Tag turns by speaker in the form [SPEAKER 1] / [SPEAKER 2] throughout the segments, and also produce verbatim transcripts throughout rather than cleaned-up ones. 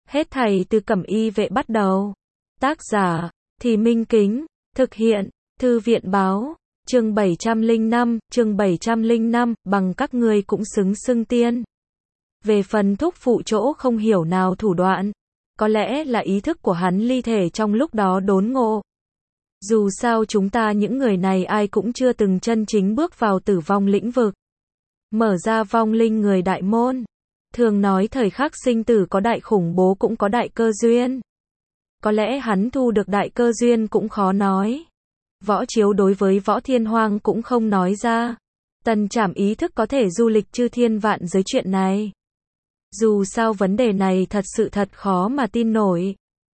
[SPEAKER 1] Hết thảy từ Cẩm Y Vệ bắt đầu. Tác giả, Thì Minh Kính, thực hiện, Thư viện Báo, chương bảy trăm lẻ năm, chương bảy trăm lẻ năm, bằng các ngươi cũng xứng xưng tiên. Về phần thúc phụ chỗ không hiểu nào thủ đoạn, có lẽ là ý thức của hắn ly thể trong lúc đó đốn ngộ. Dù sao chúng ta những người này ai cũng chưa từng chân chính bước vào tử vong lĩnh vực. Mở ra vong linh người đại môn. Thường nói thời khắc sinh tử có đại khủng bố cũng có đại cơ duyên. Có lẽ hắn thu được đại cơ duyên cũng khó nói. Võ Chiếu đối với Võ Thiên Hoang cũng không nói ra. Tần Trảm ý thức có thể du lịch chư thiên vạn giới chuyện này. Dù sao vấn đề này thật sự thật khó mà tin nổi.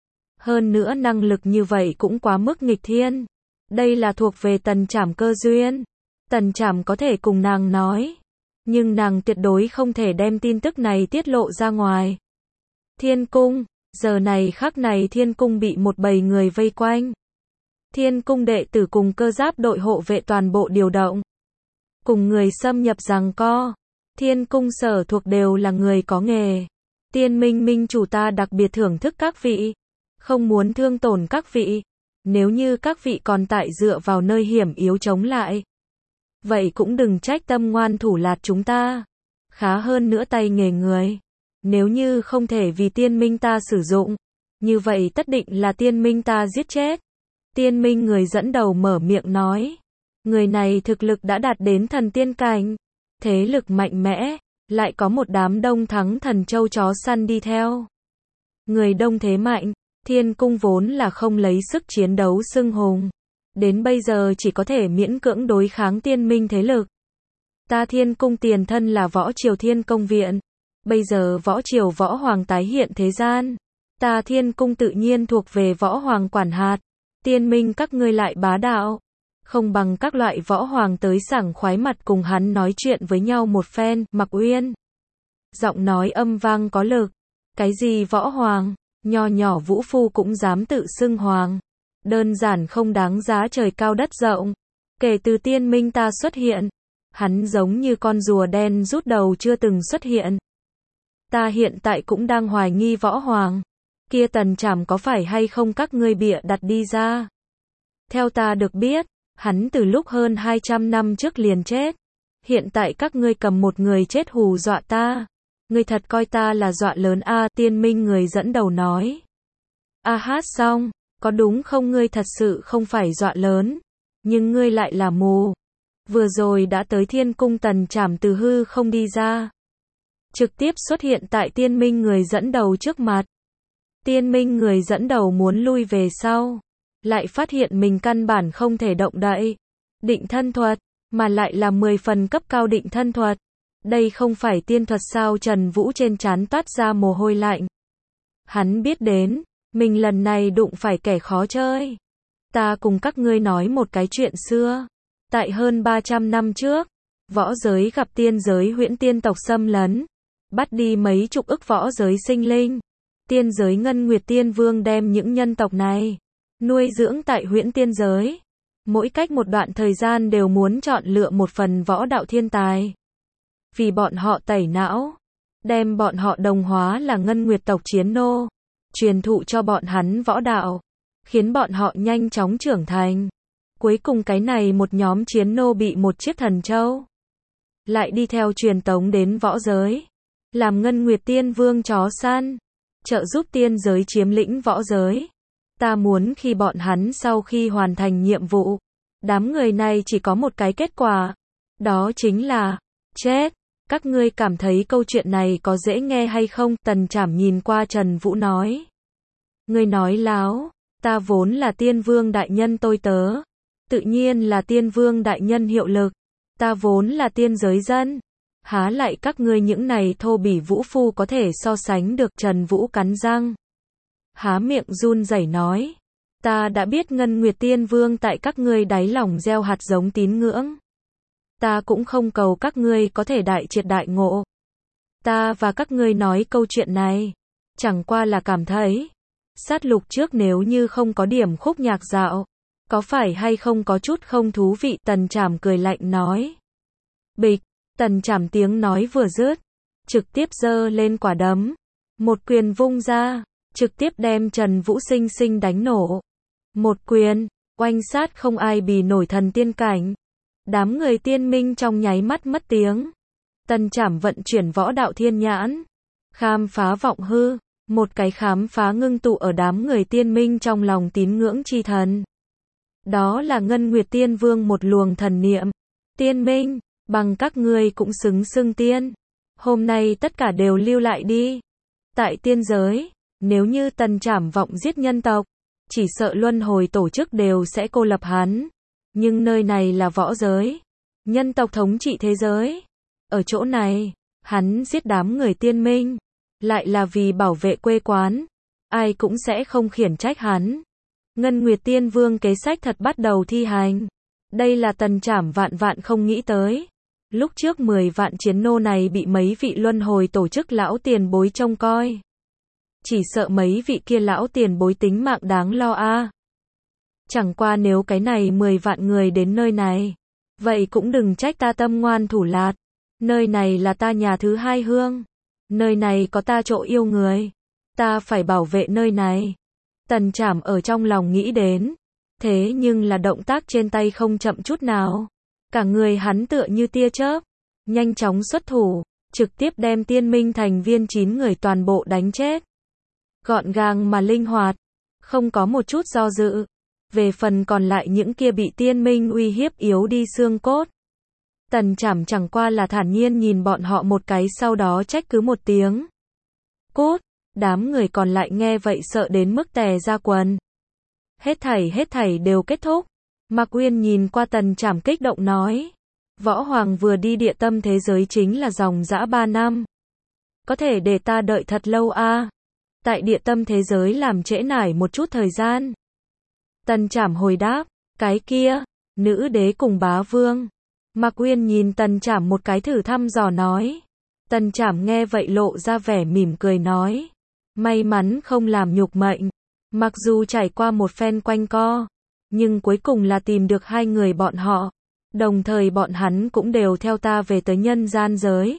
[SPEAKER 1] Hơn nữa năng lực như vậy cũng quá mức nghịch thiên. Đây là thuộc về Tần Trảm cơ duyên. Tần Trảm có thể cùng nàng nói. Nhưng nàng tuyệt đối không thể đem tin tức này tiết lộ ra ngoài. Thiên cung, giờ này khắc này thiên cung bị một bầy người vây quanh. Thiên cung đệ tử cùng cơ giáp đội hộ vệ toàn bộ điều động. Cùng người xâm nhập giằng co. Thiên cung sở thuộc đều là người có nghề. Tiên minh minh chủ ta đặc biệt thưởng thức các vị. Không muốn thương tổn các vị. Nếu như các vị còn tại dựa vào nơi hiểm yếu chống lại. Vậy cũng đừng trách tâm ngoan thủ lạt chúng ta. Khá hơn nữa tay nghề người. Nếu như không thể vì tiên minh ta sử dụng. Như vậy tất định là tiên minh ta giết chết. Tiên minh người dẫn đầu mở miệng nói. Người này thực lực đã đạt đến thần tiên cảnh. Thế lực mạnh mẽ. Lại có một đám đông thắng thần châu chó săn đi theo. Người đông thế mạnh. Thiên cung vốn là không lấy sức chiến đấu xưng hùng. Đến bây giờ chỉ có thể miễn cưỡng đối kháng tiên minh thế lực. Ta thiên cung tiền thân là Võ Triều Thiên Công Viện. Bây giờ Võ Triều Võ Hoàng tái hiện thế gian. Ta thiên cung tự nhiên thuộc về Võ Hoàng quản hạt. Tiên minh các ngươi lại bá đạo. Không bằng các loại Võ Hoàng tới sảng khoái mặt cùng hắn nói chuyện với nhau một phen. Mặc Uyên. Giọng nói âm vang có lực. Cái gì Võ Hoàng? Nho nhỏ vũ phu cũng dám tự xưng Hoàng. Đơn giản không đáng giá trời cao đất rộng. Kể từ tiên minh ta xuất hiện, hắn giống như con rùa đen rút đầu chưa từng xuất hiện. Ta hiện tại cũng đang hoài nghi Võ Hoàng. Kia Tần Trảm có phải hay không các ngươi bịa đặt đi ra. Theo ta được biết, hắn từ lúc hơn hai trăm năm trước liền chết. Hiện tại các ngươi cầm một người chết hù dọa ta. Ngươi thật coi ta là dọa lớn a à, tiên minh người dẫn đầu nói. A à, hát xong. Có đúng không ngươi thật sự không phải dọa lớn. Nhưng ngươi lại là mù. Vừa rồi đã tới thiên cung Tần Trảm từ hư không đi ra. Trực tiếp xuất hiện tại tiên minh người dẫn đầu trước mặt. Tiên minh người dẫn đầu muốn lui về sau. Lại phát hiện mình căn bản không thể động đậy. Định thân thuật. Mà lại là mười phần cấp cao định thân thuật. Đây không phải tiên thuật sao? Trần Vũ trên trán toát ra mồ hôi lạnh. Hắn biết đến. Mình lần này đụng phải kẻ khó chơi. Ta cùng các ngươi nói một cái chuyện xưa. Tại hơn ba trăm năm trước, võ giới gặp tiên giới huyễn tiên tộc xâm lấn. Bắt đi mấy chục ức võ giới sinh linh. Tiên giới Ngân Nguyệt Tiên Vương đem những nhân tộc này nuôi dưỡng tại huyễn tiên giới. Mỗi cách một đoạn thời gian đều muốn chọn lựa một phần võ đạo thiên tài. Vì bọn họ tẩy não. Đem bọn họ đồng hóa là Ngân Nguyệt tộc chiến nô. Truyền thụ cho bọn hắn võ đạo, khiến bọn họ nhanh chóng trưởng thành. Cuối cùng cái này một nhóm chiến nô bị một chiếc thần châu lại đi theo truyền tống đến võ giới, làm Ngân Nguyệt Tiên Vương chó săn, trợ giúp tiên giới chiếm lĩnh võ giới. Ta muốn khi bọn hắn sau khi hoàn thành nhiệm vụ, đám người này chỉ có một cái kết quả, đó chính là chết. Các ngươi cảm thấy câu chuyện này có dễ nghe hay không? Tần Trảm nhìn qua Trần Vũ nói. Ngươi nói láo, ta vốn là tiên vương đại nhân tôi tớ. Tự nhiên là tiên vương đại nhân hiệu lực. Ta vốn là tiên giới dân. Há lại các ngươi những này thô bỉ vũ phu có thể so sánh được. Trần Vũ cắn răng. Há miệng run rẩy nói. Ta đã biết Ngân Nguyệt Tiên Vương tại các ngươi đáy lòng gieo hạt giống tín ngưỡng. Ta cũng không cầu các ngươi có thể đại triệt đại ngộ. Ta và các ngươi nói câu chuyện này, chẳng qua là cảm thấy, sát lục trước nếu như không có điểm khúc nhạc dạo, có phải hay không có chút không thú vị? Tần Trảm cười lạnh nói. Bịch, Tần Trảm tiếng nói vừa dứt, trực tiếp giơ lên quả đấm. một quyền vung ra, trực tiếp đem Trần Vũ sinh sinh đánh nổ. Một quyền, oanh sát không ai bì nổi thần tiên cảnh. Đám người tiên minh trong nháy mắt mất tiếng. Tần Trảm vận chuyển võ đạo thiên nhãn, khám phá vọng hư, một cái khám phá ngưng tụ ở đám người tiên minh trong lòng tín ngưỡng chi thần. Đó là Ngân Nguyệt Tiên Vương một luồng thần niệm. Tiên minh, bằng các ngươi cũng xứng xưng tiên. Hôm nay tất cả đều lưu lại đi. Tại tiên giới, nếu như Tần Trảm vọng giết nhân tộc, chỉ sợ luân hồi tổ chức đều sẽ cô lập hắn. Nhưng nơi này là võ giới, nhân tộc thống trị thế giới. Ở chỗ này, hắn giết đám người tiên minh, lại là vì bảo vệ quê quán. Ai cũng sẽ không khiển trách hắn. Ngân Nguyệt Tiên Vương kế sách thật bắt đầu thi hành. Đây là Tần Trảm vạn vạn không nghĩ tới. Lúc trước mười vạn chiến nô này bị mấy vị luân hồi tổ chức lão tiền bối trông coi. Chỉ sợ mấy vị kia lão tiền bối tính mạng đáng lo a. À. Chẳng qua nếu cái này mười vạn người đến nơi này, vậy cũng đừng trách ta tâm ngoan thủ lạt. Nơi này là ta nhà thứ hai hương. Nơi này có ta chỗ yêu người. Ta phải bảo vệ nơi này. Tần Trảm ở trong lòng nghĩ đến. Thế nhưng là động tác trên tay không chậm chút nào. Cả người hắn tựa như tia chớp. Nhanh chóng xuất thủ. Trực tiếp đem tiên minh thành viên chín người toàn bộ đánh chết. Gọn gàng mà linh hoạt. Không có một chút do dự. Về phần còn lại những kia bị tiên minh uy hiếp yếu đi xương cốt. Tần Trảm chẳng qua là thản nhiên nhìn bọn họ một cái sau đó trách cứ một tiếng. Cốt, đám người còn lại nghe vậy sợ đến mức tè ra quần. Hết thảy hết thảy đều kết thúc. Mạc Uyên nhìn qua Tần Trảm kích động nói. Võ Hoàng vừa đi địa tâm thế giới chính là dòng dã ba năm. Có thể để ta đợi thật lâu a. À? Tại địa tâm thế giới làm trễ nải một chút thời gian. Tần Trảm hồi đáp, cái kia, nữ đế cùng bá vương. Mạc Uyên nhìn Tần Trảm một cái thử thăm dò nói. Tần Trảm nghe vậy lộ ra vẻ mỉm cười nói. May mắn không làm nhục mệnh. Mặc dù trải qua một phen quanh co, nhưng cuối cùng là tìm được hai người bọn họ. Đồng thời bọn hắn cũng đều theo ta về tới nhân gian giới.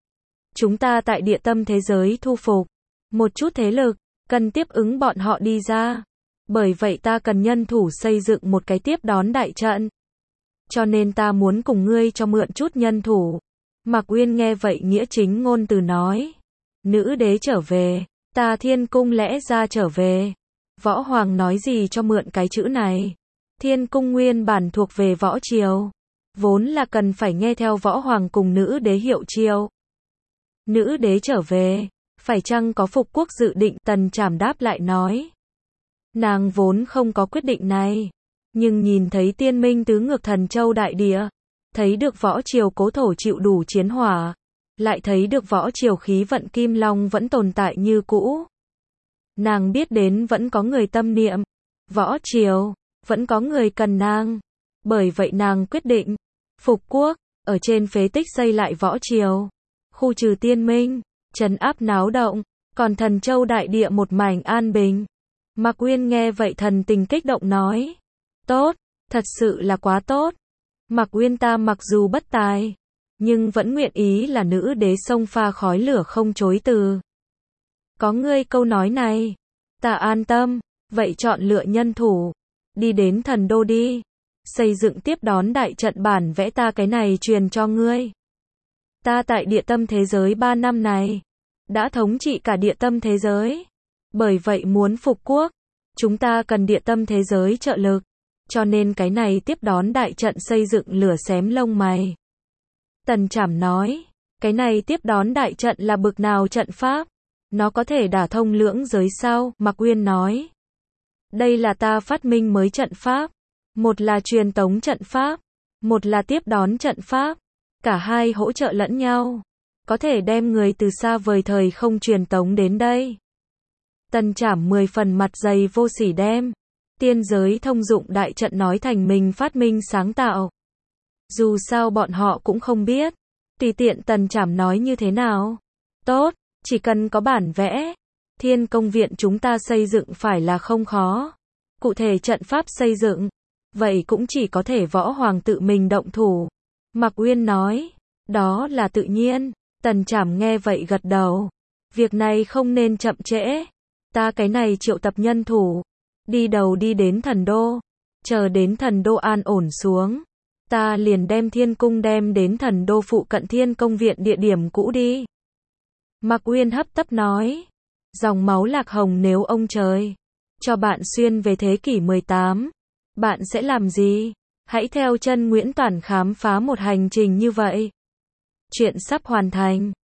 [SPEAKER 1] Chúng ta tại địa tâm thế giới thu phục một chút thế lực, cần tiếp ứng bọn họ đi ra. Bởi vậy ta cần nhân thủ xây dựng một cái tiếp đón đại trận. Cho nên ta muốn cùng ngươi cho mượn chút nhân thủ. Mạc Uyên nghe vậy nghĩa chính ngôn từ nói. Nữ đế trở về, ta thiên cung lẽ ra trở về. Võ Hoàng nói gì cho mượn cái chữ này. Thiên cung nguyên bản thuộc về võ triều. Vốn là cần phải nghe theo Võ Hoàng cùng nữ đế hiệu triều. Nữ đế trở về, phải chăng có phục quốc dự định? Tần Trảm đáp lại nói. Nàng vốn không có quyết định này. Nhưng nhìn thấy tiên minh tứ ngược thần châu đại địa. Thấy được võ triều cố thổ chịu đủ chiến hỏa. Lại thấy được võ triều khí vận kim long vẫn tồn tại như cũ. Nàng biết đến vẫn có người tâm niệm. Võ triều, vẫn có người cần nàng. Bởi vậy nàng quyết định. Phục quốc, ở trên phế tích xây lại võ triều. Khu trừ tiên minh, trấn áp náo động. Còn thần châu đại địa một mảnh an bình. Mạc Uyên nghe vậy thần tình kích động nói. Tốt, thật sự là quá tốt. Mạc Uyên ta mặc dù bất tài, nhưng vẫn nguyện ý là nữ đế sông pha khói lửa không chối từ. Có ngươi câu nói này, ta an tâm, vậy chọn lựa nhân thủ, đi đến thần đô đi, xây dựng tiếp đón đại trận bản vẽ ta cái này truyền cho ngươi. Ta tại địa tâm thế giới ba năm này, đã thống trị cả địa tâm thế giới, bởi vậy muốn phục quốc, chúng ta cần địa tâm thế giới trợ lực. Cho nên cái này tiếp đón đại trận xây dựng lửa xém lông mày. Tần Trảm nói, cái này tiếp đón đại trận là bực nào trận pháp? Nó có thể đả thông lưỡng giới sao? Mạc Uyên nói. Đây là ta phát minh mới trận pháp. Một là truyền tống trận pháp. Một là tiếp đón trận pháp. Cả hai hỗ trợ lẫn nhau. Có thể đem người từ xa vời thời không truyền tống đến đây. Tần Trảm mười phần mặt dày vô sỉ đem. Tiên giới thông dụng đại trận nói thành mình phát minh sáng tạo. Dù sao bọn họ cũng không biết. Tùy tiện Tần Trảm nói như thế nào. Tốt, chỉ cần có bản vẽ. Thiên công viện chúng ta xây dựng phải là không khó. Cụ thể trận pháp xây dựng. Vậy cũng chỉ có thể Võ Hoàng tự mình động thủ. Mạc Uyên nói. Đó là tự nhiên. Tần Trảm nghe vậy gật đầu. Việc này không nên chậm trễ. Ta cái này triệu tập nhân thủ. Đi đầu đi đến thần đô. Chờ đến thần đô an ổn xuống. Ta liền đem thiên cung đem đến thần đô phụ cận thiên công viện địa điểm cũ đi. Mạc Uyên hấp tấp nói. Dòng máu Lạc Hồng nếu ông trời cho bạn xuyên về thế kỷ mười tám, bạn sẽ làm gì? Hãy theo chân Nguyễn Toản khám phá một hành trình như vậy. Chuyện sắp hoàn thành.